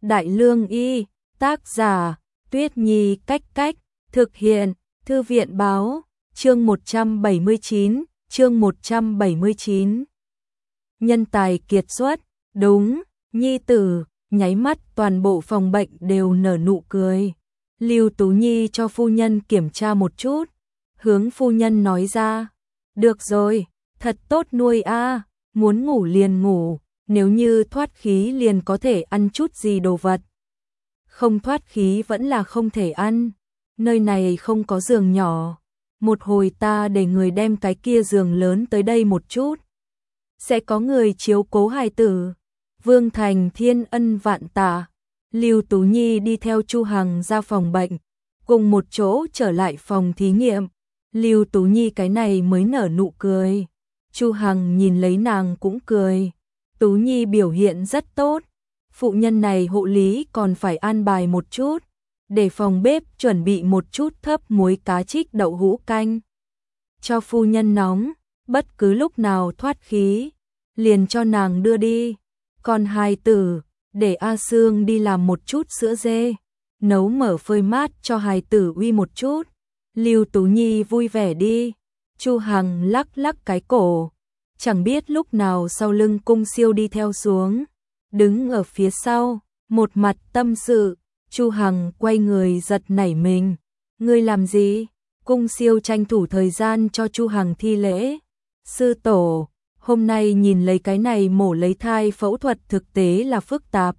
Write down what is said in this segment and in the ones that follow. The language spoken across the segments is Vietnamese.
Đại Lương Y, tác giả, Tuyết Nhi Cách Cách, thực hiện, Thư viện Báo, chương 179. Nhân tài kiệt xuất, đúng, Nhi tử, nháy mắt toàn bộ phòng bệnh đều nở nụ cười. Lưu Tú Nhi cho phu nhân kiểm tra một chút, hướng phu nhân nói ra, được rồi, thật tốt nuôi a, muốn ngủ liền ngủ, nếu như thoát khí liền có thể ăn chút gì đồ vật. Không thoát khí vẫn là không thể ăn, nơi này không có giường nhỏ, một hồi ta để người đem cái kia giường lớn tới đây một chút. Sẽ có người chiếu cố hài tử. Vương Thành thiên ân vạn tạ. Lưu Tú Nhi đi theo Chu Hằng ra phòng bệnh, cùng một chỗ trở lại phòng thí nghiệm. Lưu Tú Nhi cái này mới nở nụ cười. Chu Hằng nhìn lấy nàng cũng cười. Tú Nhi biểu hiện rất tốt. Phụ nhân này hộ lý còn phải an bài một chút, để phòng bếp chuẩn bị một chút thấp muối cá trích đậu hũ canh. Cho phu nhân nóng, bất cứ lúc nào thoát khí, liền cho nàng đưa đi. Còn hài tử, để A Sương đi làm một chút sữa dê, nấu mở phơi mát cho hài tử uy một chút. Lưu Tú Nhi vui vẻ đi. Chu Hằng lắc lắc cái cổ, chẳng biết lúc nào sau lưng Cung Siêu đi theo xuống, đứng ở phía sau, một mặt tâm sự. Chu Hằng quay người giật nảy mình. Ngươi làm gì? Cung Siêu tranh thủ thời gian cho Chu Hằng thi lễ. Sư tổ, hôm nay nhìn lấy cái này mổ lấy thai phẫu thuật thực tế là phức tạp.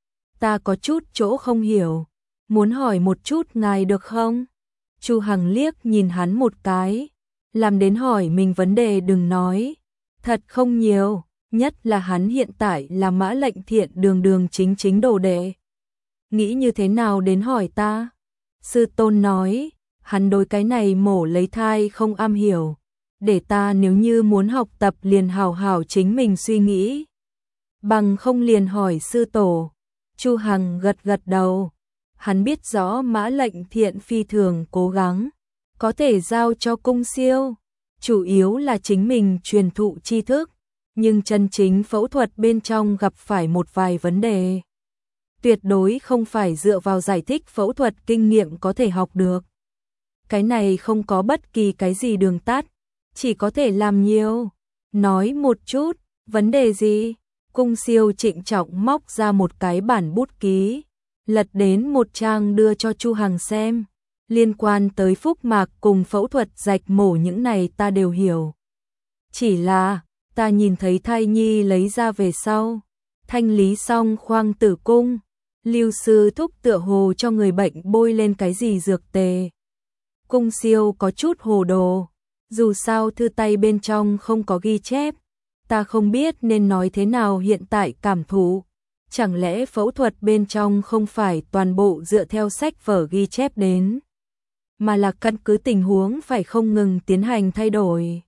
Ta có chút chỗ không hiểu, muốn hỏi một chút ngài được không? Chu Hằng liếc nhìn hắn một cái, làm đến hỏi mình vấn đề đừng nói. Thật không nhiều, nhất là hắn hiện tại là Mã Lệnh Thiện đường chính đồ đệ. Nghĩ như thế nào đến hỏi ta? Sư tôn nói, hắn đối cái này mổ lấy thai không am hiểu, để ta nếu như muốn học tập liền hào hào chính mình suy nghĩ. Bằng không liền hỏi sư tổ. Chu Hằng gật gật đầu. Hắn biết rõ Mã Lệnh Thiện phi thường cố gắng, có thể giao cho Cung Siêu, chủ yếu là chính mình truyền thụ tri thức, nhưng chân chính phẫu thuật bên trong gặp phải một vài vấn đề. Tuyệt đối không phải dựa vào giải thích phẫu thuật kinh nghiệm có thể học được. Cái này không có bất kỳ cái gì đường tắt, chỉ có thể làm nhiều. Nói một chút, vấn đề gì? Cung Siêu trịnh trọng móc ra một cái bản bút ký, lật đến một trang đưa cho Chu Hằng xem. Liên quan tới phúc mạc cùng phẫu thuật rạch mổ những này ta đều hiểu. Chỉ là, ta nhìn thấy thai nhi lấy ra về sau, thanh lý xong khoang tử cung, Lưu sư thúc tựa hồ cho người bệnh bôi lên cái gì dược tề. Cung Siêu có chút hồ đồ, dù sao thư tay bên trong không có ghi chép, ta không biết nên nói thế nào hiện tại cảm thụ. Chẳng lẽ phẫu thuật bên trong không phải toàn bộ dựa theo sách vở ghi chép đến, mà là căn cứ tình huống phải không ngừng tiến hành thay đổi.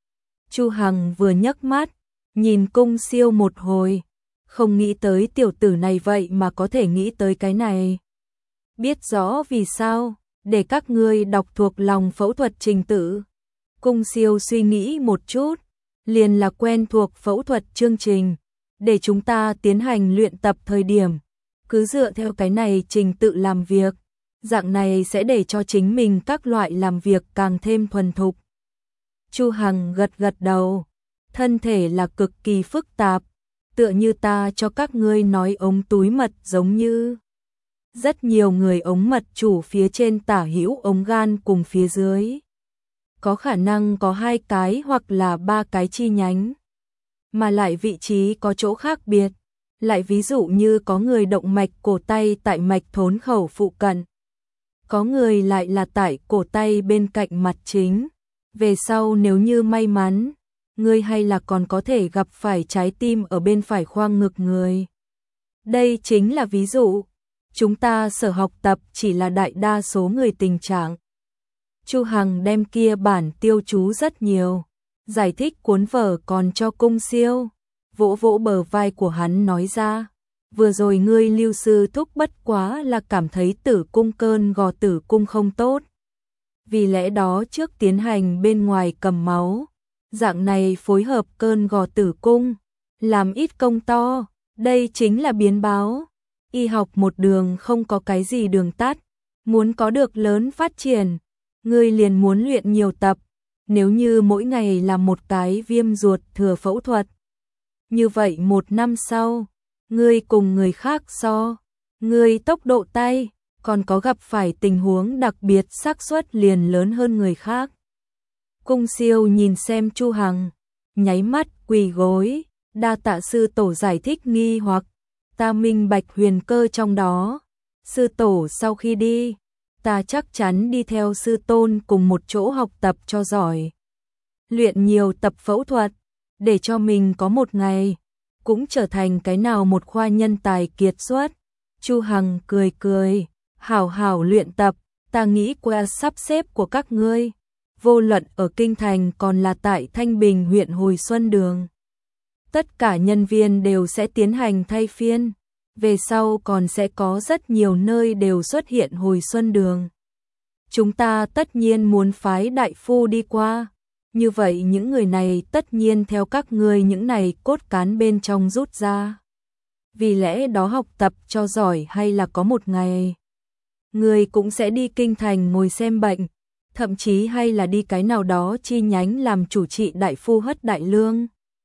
Chu Hằng vừa nhấc mắt, nhìn Cung Siêu một hồi, không nghĩ tới tiểu tử này vậy mà có thể nghĩ tới cái này. Biết rõ vì sao, để các ngươi đọc thuộc lòng phẫu thuật trình tự. Cung Siêu suy nghĩ một chút, liền là quen thuộc phẫu thuật chương trình, để chúng ta tiến hành luyện tập thời điểm, cứ dựa theo cái này trình tự làm việc, dạng này sẽ để cho chính mình các loại làm việc càng thêm thuần thục. Chu Hằng gật gật đầu, thân thể là cực kỳ phức tạp, tựa như ta cho các ngươi nói ống túi mật giống như. Rất nhiều người ống mật chủ phía trên tả hữu ống gan cùng phía dưới. Có khả năng có 2 cái hoặc là 3 cái chi nhánh, mà lại vị trí có chỗ khác biệt. Lại ví dụ như có người động mạch cổ tay tại mạch thốn khẩu phụ cận, có người lại là tại cổ tay bên cạnh mặt chính. Về sau nếu như may mắn, người hay là còn có thể gặp phải trái tim ở bên phải khoang ngực người. Đây chính là ví dụ. Chúng ta sở học tập chỉ là đại đa số người tình trạng. Chu Hằng đem kia bản tiêu chú rất nhiều, giải thích cuốn vở còn cho Cung Siêu, vỗ vỗ bờ vai của hắn nói ra, vừa rồi ngươi Lưu sư thúc bất quá là cảm thấy tử cung cơn gò tử cung không tốt, vì lẽ đó trước tiến hành bên ngoài cầm máu, dạng này phối hợp cơn gò tử cung, làm ít công to, đây chính là biến báo. y học một đường không có cái gì đường tắt, muốn có được lớn phát triển, ngươi liền muốn luyện nhiều tập, nếu như mỗi ngày làm một cái viêm ruột thừa phẫu thuật. Như vậy 1 năm sau, ngươi cùng người khác so, ngươi tốc độ tay, còn có gặp phải tình huống đặc biệt xác suất liền lớn hơn người khác. Cung Siêu nhìn xem Chu Hằng, nháy mắt quỳ gối, đa tạ sư tổ giải thích nghi hoặc, ta minh bạch huyền cơ trong đó. Sư tổ sau khi đi, ta chắc chắn đi theo sư tôn cùng một chỗ học tập cho giỏi. Luyện nhiều tập phẫu thuật, để cho mình có một ngày, cũng trở thành cái nào một khoa nhân tài kiệt xuất. Chu Hằng cười cười, hảo hảo luyện tập, ta nghĩ qua sắp xếp của các ngươi, vô luận ở Kinh Thành còn là tại Thanh Bình huyện Hồi Xuân Đường. Tất cả nhân viên đều sẽ tiến hành thay phiên, về sau còn sẽ có rất nhiều nơi đều xuất hiện Hồi Xuân Đường. Chúng ta tất nhiên muốn phái đại phu đi qua, như vậy những người này tất nhiên theo các ngươi những này cốt cán bên trong rút ra. Vì lẽ đó học tập cho giỏi hay là có một ngày, người cũng sẽ đi Kinh Thành ngồi xem bệnh, thậm chí hay là đi cái nào đó chi nhánh làm chủ trị đại phu hất đại lương.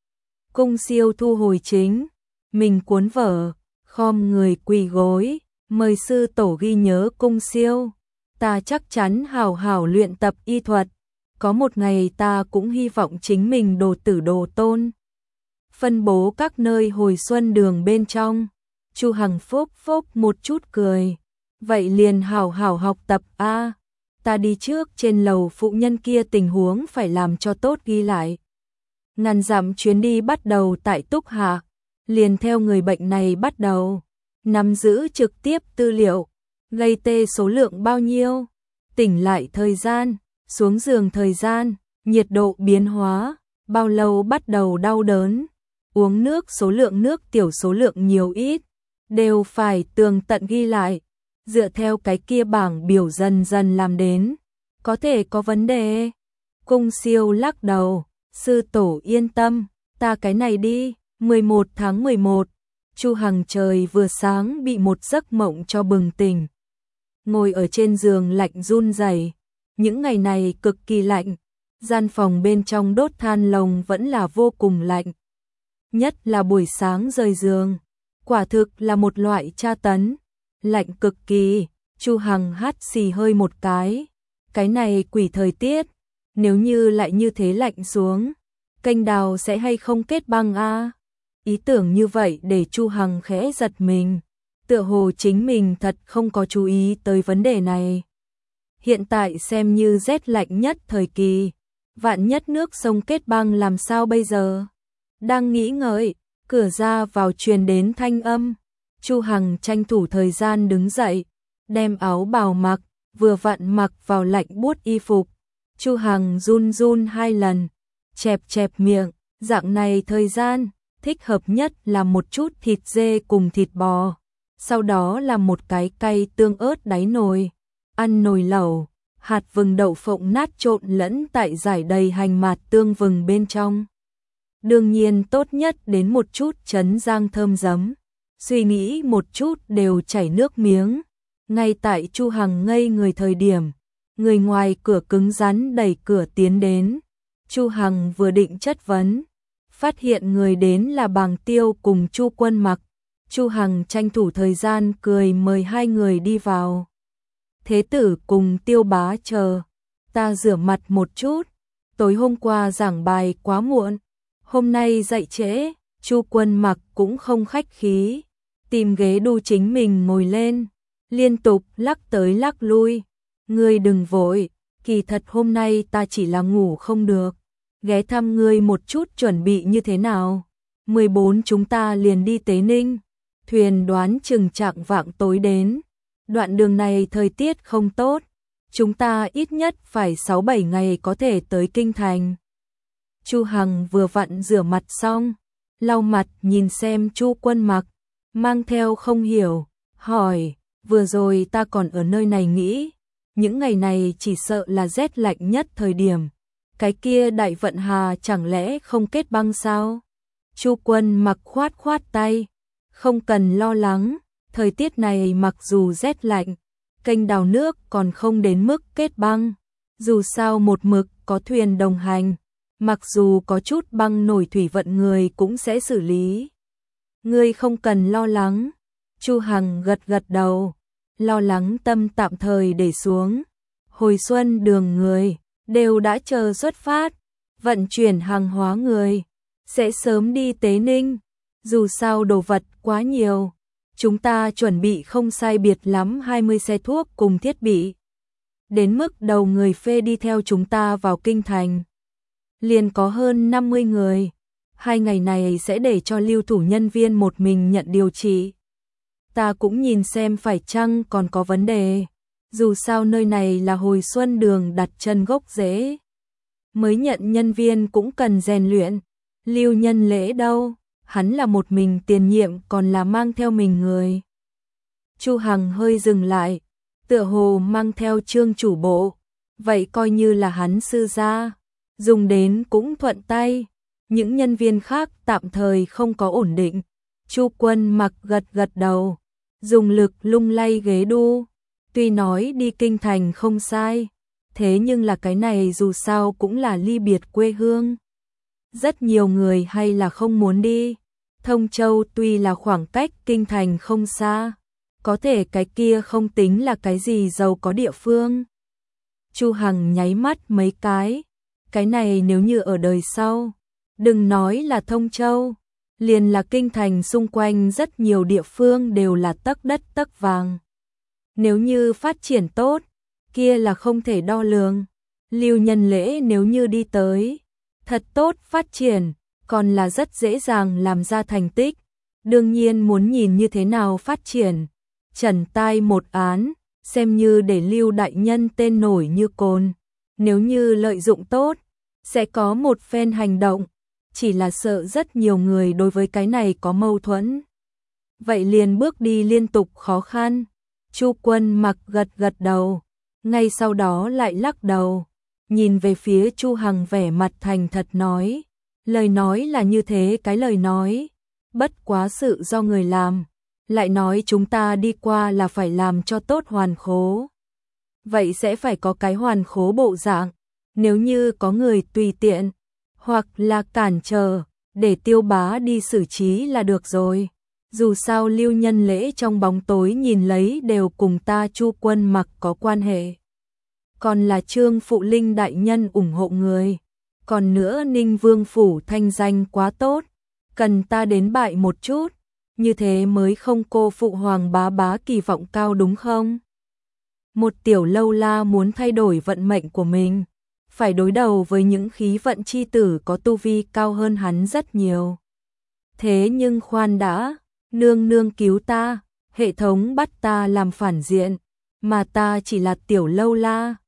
Cung Siêu thu hồi chính, mình cuốn vở, khom người quỳ gối, mời sư tổ ghi nhớ Cung Siêu, ta chắc chắn hảo hảo luyện tập y thuật, có một ngày ta cũng hy vọng chính mình đồ tử đồ tôn. Phân bố các nơi Hồi Xuân Đường bên trong, Chu Hằng phốc phốc một chút cười, vậy liền hảo hảo học tập a, ta đi trước, trên lầu phụ nhân kia tình huống phải làm cho tốt ghi lại. Ngàn dặm chuyến đi bắt đầu tại Túc Hạ, liền theo người bệnh này bắt đầu, nắm giữ trực tiếp tư liệu, gây tê số lượng bao nhiêu, tỉnh lại thời gian, xuống giường thời gian, nhiệt độ biến hóa, bao lâu bắt đầu đau đớn, uống nước số lượng nước tiểu số lượng nhiều ít, đều phải tường tận ghi lại, dựa theo cái kia bảng biểu dần dần làm đến, có thể có vấn đề. Cung Siêu lắc đầu, sư tổ yên tâm, ta cái này đi. 11 tháng 11, Chu Hằng trời vừa sáng bị một giấc mộng cho bừng tỉnh. Ngồi ở trên giường lạnh run rẩy, những ngày này cực kỳ lạnh, gian phòng bên trong đốt than lồng vẫn là vô cùng lạnh. Nhất là buổi sáng rời giường, quả thực là một loại tra tấn, lạnh cực kỳ. Chu Hằng hắt xì hơi một cái này quỷ thời tiết, nếu như lại như thế lạnh xuống, kênh đào sẽ hay không kết băng a? Ý tưởng như vậy để Chu Hằng khẽ giật mình, tựa hồ chính mình thật không có chú ý tới vấn đề này. Hiện tại xem như rét lạnh nhất thời kỳ, vạn nhất nước sông kết băng làm sao bây giờ? Đang nghĩ ngợi, cửa ra vào truyền đến thanh âm. Chu Hằng tranh thủ thời gian đứng dậy, đem áo bào mặc, vừa vặn mặc vào lạnh buốt y phục. Chu Hằng run run 2 lần, chẹp miệng, dạng này thời gian, thích hợp nhất là một chút thịt dê cùng thịt bò, sau đó là một cái cay tương ớt đáy nồi, ăn nồi lẩu, hạt vừng đậu phộng nát trộn lẫn tại giải đầy hành mạt tương vừng bên trong. Đương nhiên tốt nhất đến một chút trấn giang thơm giấm, suy nghĩ một chút đều chảy nước miếng. Ngay tại Chu Hằng ngây người thời điểm, người ngoài cửa cứng rắn đẩy cửa tiến đến. Chu Hằng vừa định chất vấn, phát hiện người đến là Bàng Tiêu cùng Chu Quân Mặc. Chu Hằng tranh thủ thời gian cười mời 2 người đi vào. Thế tử cùng Tiêu bá chờ, ta rửa mặt một chút, tối hôm qua giảng bài quá muộn, hôm nay dậy trễ. Chu Quân Mặc cũng không khách khí, tìm ghế đu chính mình ngồi lên, liên tục lắc tới lắc lui. Ngươi đừng vội, kỳ thật hôm nay ta chỉ là ngủ không được, ghé thăm ngươi một chút chuẩn bị như thế nào. 14 chúng ta liền đi Tế Ninh, thuyền đoán chừng chạng vạng tối đến, đoạn đường này thời tiết không tốt, chúng ta ít nhất phải 6-7 ngày có thể tới Kinh Thành. Chu Hằng vừa vặn rửa mặt xong, lau mặt nhìn xem Chu Quân Mặc, mang theo không hiểu, hỏi, vừa rồi ta còn ở nơi này nghĩ, những ngày này chỉ sợ là rét lạnh nhất thời điểm, cái kia Đại Vận Hà chẳng lẽ không kết băng sao? Chu Quân Mặc khoát tay, không cần lo lắng, Thời tiết này mặc dù rét lạnh, kênh đào nước còn không đến mức kết băng, dù sao một mực có thuyền đồng hành, mặc dù có chút băng nổi thủy vận người cũng sẽ xử lý. Ngươi không cần lo lắng. Chu Hằng gật gật đầu, lo lắng tâm tạm thời để xuống. Hồi xuân đường người đều đã chờ xuất phát, vận chuyển hàng hóa người sẽ sớm đi Tế Ninh, dù sao đồ vật quá nhiều. Chúng ta chuẩn bị không sai biệt lắm 20 xe thuốc cùng thiết bị. Đến mức đầu người phê đi theo chúng ta vào kinh thành liền có hơn 50 người. 2 ngày này sẽ để cho lưu thủ nhân viên một mình nhận điều trị. Ta cũng nhìn xem phải chăng còn có vấn đề. Dù sao nơi này là hồi xuân đường đặt chân gốc rễ. Mới nhận nhân viên cũng cần rèn luyện. Lưu Nhân Lễ đâu? Hắn là một mình tiền nhiệm còn là mang theo mình người. Chu Hằng hơi dừng lại, tựa hồ mang theo Trương chủ bộ. Vậy coi như là hắn sư gia, dùng đến cũng thuận tay. Những nhân viên khác tạm thời không có ổn định. Chu Quân Mặc gật gật đầu, dùng lực lung lay ghế đu. Tuy nói đi kinh thành không sai, thế nhưng là cái này dù sao cũng là ly biệt quê hương. Rất nhiều người hay là không muốn đi. Thông Châu tuy là khoảng cách kinh thành không xa, có thể cái kia không tính là cái gì giàu có địa phương. Chu Hằng nháy mắt mấy cái này nếu như ở đời sau, đừng nói là Thông Châu, liền là kinh thành xung quanh rất nhiều địa phương đều là tấc đất tấc vàng. Nếu như phát triển tốt, kia là không thể đo lường. Lưu Nhân Lễ nếu như đi tới, thật tốt phát triển, còn là rất dễ dàng làm ra thành tích. Đương nhiên muốn nhìn như thế nào phát triển. Trần tai một án, xem như để Lưu đại nhân tên nổi như cồn. Nếu như lợi dụng tốt, sẽ có một phen hành động. Chỉ là sợ rất nhiều người đối với cái này có mâu thuẫn. Vậy liền bước đi liên tục khó khăn. Chu Quân Mặc gật gật đầu, ngay sau đó lại lắc đầu, nhìn về phía Chu Hằng vẻ mặt thành thật nói, lời nói là như thế cái lời nói, bất quá sự do người làm, lại nói chúng ta đi qua là phải làm cho tốt hoàn khố. Vậy sẽ phải có cái hoàn khố bộ dạng, nếu như có người tùy tiện, hoặc là cản trở, để Tiêu Bá đi xử trí là được rồi. Dù sao Lưu Nhân Lễ trong bóng tối nhìn lấy đều cùng ta Chu Quân Mặc có quan hệ. Còn là Trương Phụ Linh đại nhân ủng hộ người. Còn nữa Ninh Vương phủ thanh danh quá tốt, cần ta đến bại một chút, như thế mới không cô phụ Hoàng bá bá kỳ vọng cao đúng không? Một tiểu lâu la muốn thay đổi vận mệnh của mình, phải đối đầu với những khí vận chi tử có tu vi cao hơn hắn rất nhiều. Thế nhưng khoan đã, nương nương cứu ta, hệ thống bắt ta làm phản diện, mà ta chỉ là tiểu lâu la,